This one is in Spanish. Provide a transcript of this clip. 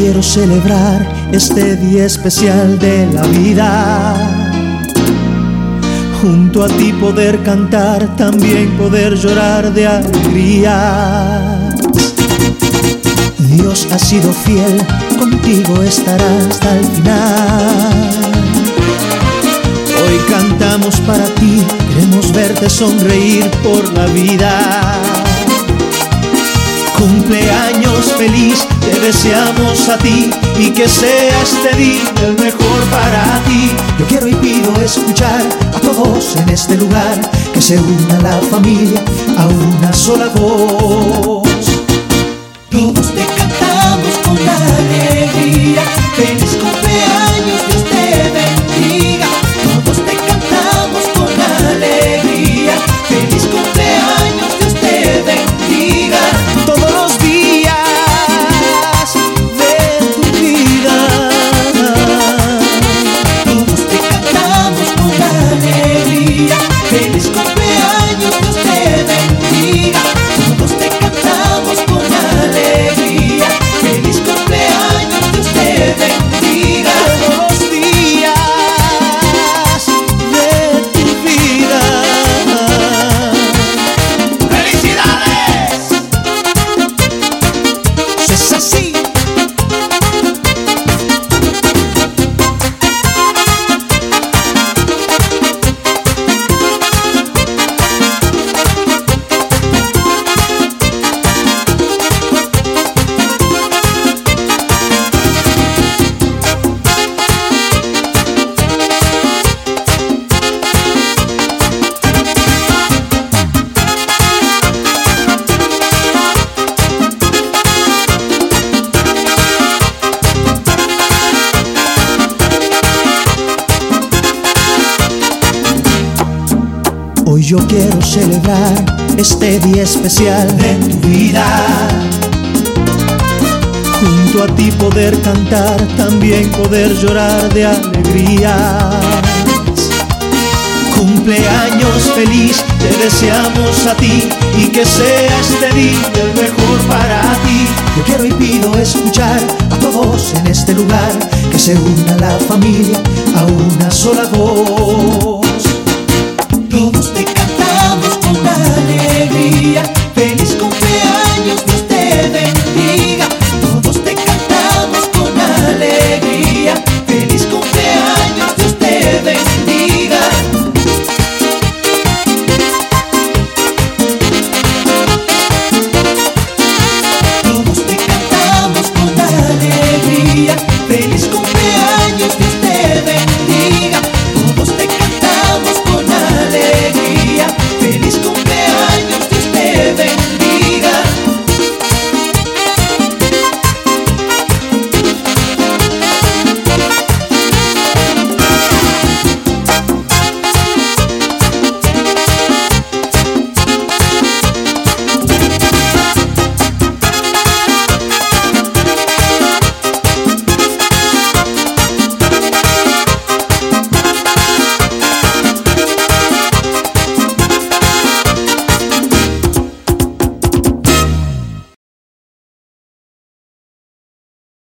quiero celebrar este día especial de la vida. Junto a ti poder cantar, también poder llorar de alegría. Dios ha sido fiel, contigo estará hasta el final. Hoy cantamos para ti, queremos verte sonreír por la vida. Cumpleaños feliz, te deseamos a ti y que sea este día el mejor para ti. Yo quiero y pido escuchar a todos en este lugar, que se una la familia a una sola voz. Todos te cantamos con alegría, feliz cumpleaños, Dios te bendiga. Todos te cantamos con alegría, feliz cumpleaños, Dios te bendiga. Todos los días de tu vida, todos te cantamos con alegría, feliz cumpleaños, Dios te bendiga. Todos te cantamos con alegría, feliz cumpleaños, Dios te bendiga. Todos los días de tu vida. ¡Felicidades! Eso es así. Hoy yo quiero celebrar este día especial de tu vida. Junto a ti poder cantar, también poder llorar de alegría. Cumpleaños feliz, te deseamos a ti y que sea este día el mejor para ti. Yo quiero y pido escuchar a todos en este lugar, que se una la familia a una sola voz.